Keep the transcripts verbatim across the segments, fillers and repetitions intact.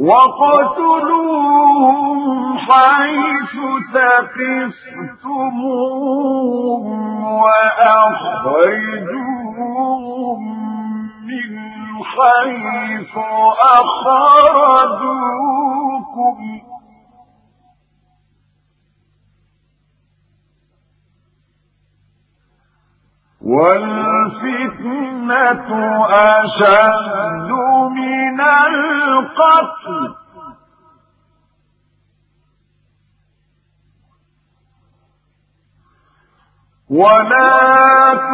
وَاقْتُلُوهُمْ حَيْثُ ثَقِفْتُمُوهُمْ وَأَخْرِجُوهُمْ مِنْ حَيْثُ أَخْرَجُوكُمْ وَالْفِتْنَةُ أَشَدُّ مِنَ الْقَتْلِ وَلَا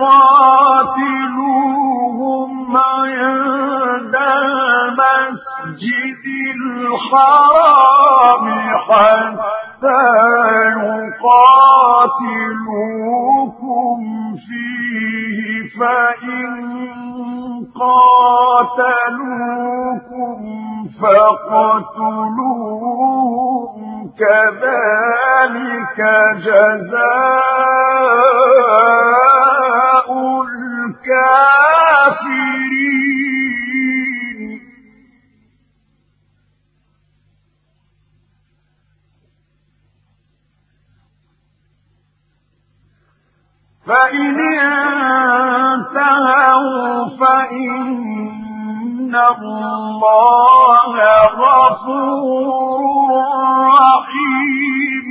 تُقَاتِلُوهُمْ عِندَ الْمَسْجِدِ الْحَرَامِ حَتَّى يُقَاتِلُوكُمْ فِيهِ فَإِن قَاتَلُوكُمْ فَاقْتُلُوهُمْ كَذَلِكَ جَزَاءُ الْكَافِرِينَ فَإِنِ انتهوا فَإِنَّ اللَّهَ غَفُورٌ رَّحِيمٌ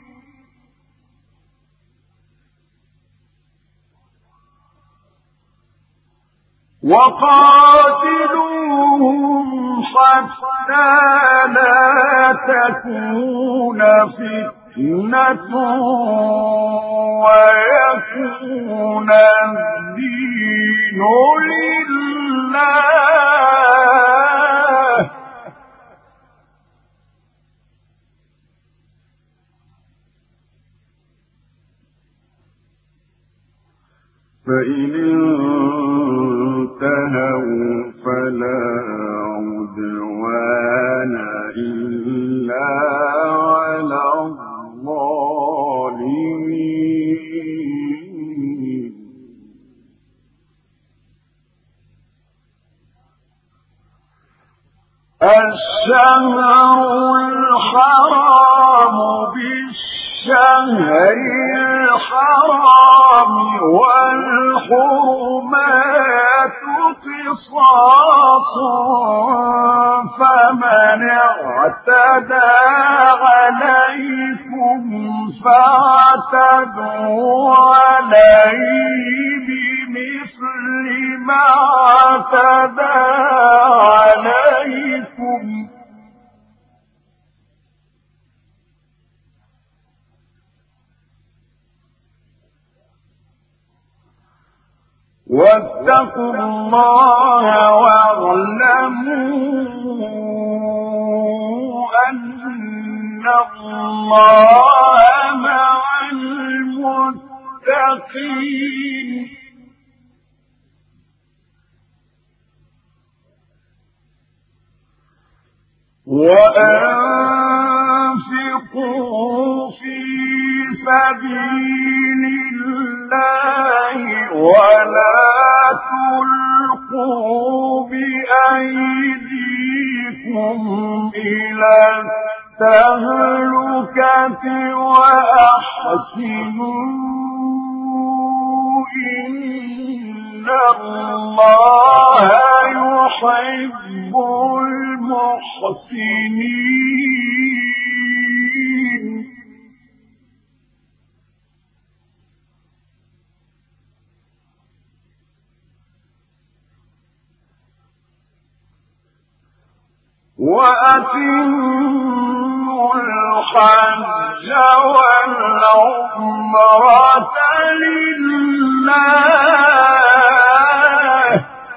وَقَاتِلُوهُمْ حَتَّى لَا تَكُونَ فِتْنَةٌ وَيَكُونَ الدِّينُ لِلَّهِ فَإِنِ انتهوا فَلَا عُدْوَانَ إِلَّا عَلَى الظَّالِمِينَ الشَّهْرُ الْحَرَامُ بِالشَّهْرِ الْحَرَامِ وَالْحُرُمَاتُ قِصَاصٌ فَمَنِ اعْتَدَى عَلَيْكُمْ فَاعْتَدُوا عَلَيْهِ بِمِثْلِ مَا اعْتَدَى عَلَيْكُمْ وَاتَّقُوا اللَّهَ وَاعْلَمُوا أَنَّ اللَّهَ مَعَ الْمُتَّقِينَ وَأَنفِقُوا فِي سَبِيلِ اللَّهِ وَلَا تُلْقُوا بِأَيْدِيكُمْ إِلَى التَّهْلُكَةِ وَأَحْسِنُوا إِنَّ اللَّهَ يُحِبُّ الْمُحْسِنِينَ وَأَتِمُّوا الْحَجَّ وَالْعُمْرَةَ لِلَّهِ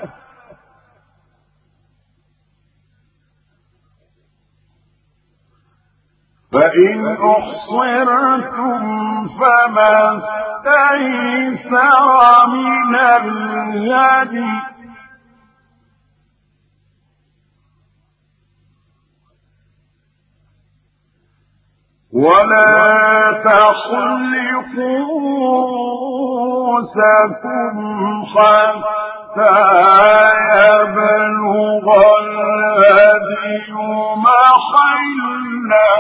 فَإِنْ أُحْصِرْتُمْ فَمَا اسْتَيْسَرَ مِنَ الْهَدْيِ وَلَا تَحْلِقُوا رُءُوسَكُمْ حَتَّى حتى يبلغ الهدي محله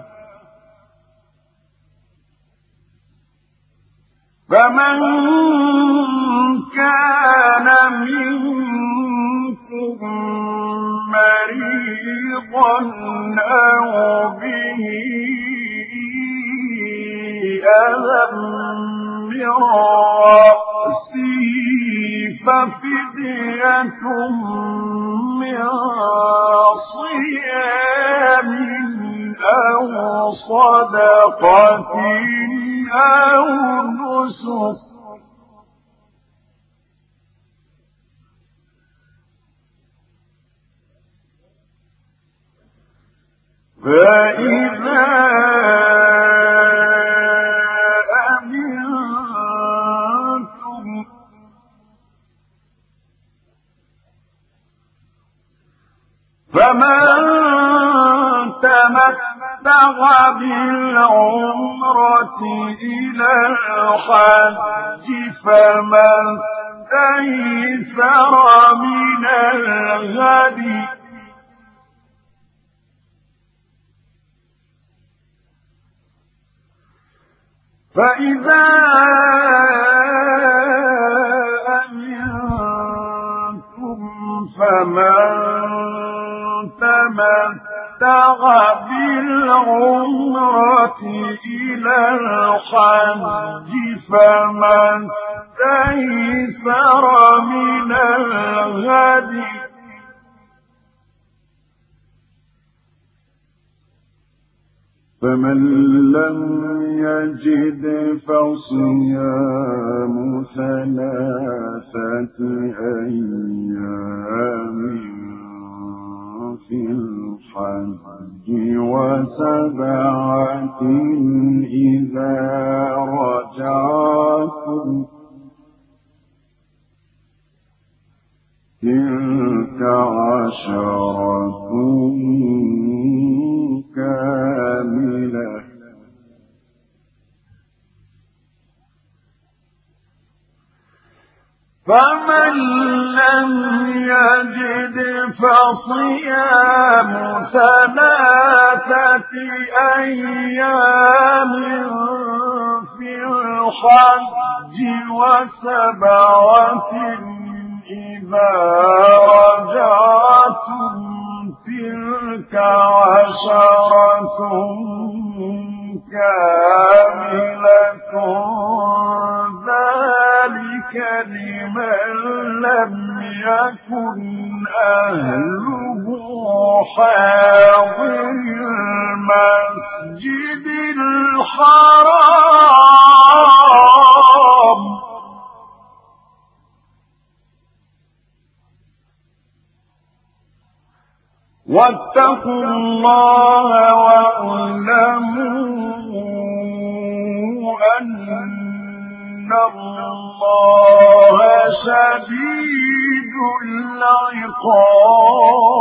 فمن كان منكم مريضا أو به أذى من رأسه ففدية من صيام أو صدقة أو نسك فإذا أمنتم فمن تمتع بالعمرة إلى الحج فمن استيسر من الهدي فإذا أمنتم فمن تمتع بالعمرة إلى الحج فمن استيسر من الهدي فمن لم يجد فصيام ثلاثة أيام في الحج وسبعة إذا رجعتم تلك عشرة كاملة فمن لم يجد فصيام ثلاثة أيام في الحج وسبعة إذا رجعتم تلك عشرة كاملة ذلك لمن لم يكن أهله حاضر المسجد الحرام واتقوا الله واعلموا أن الله شديد العقاب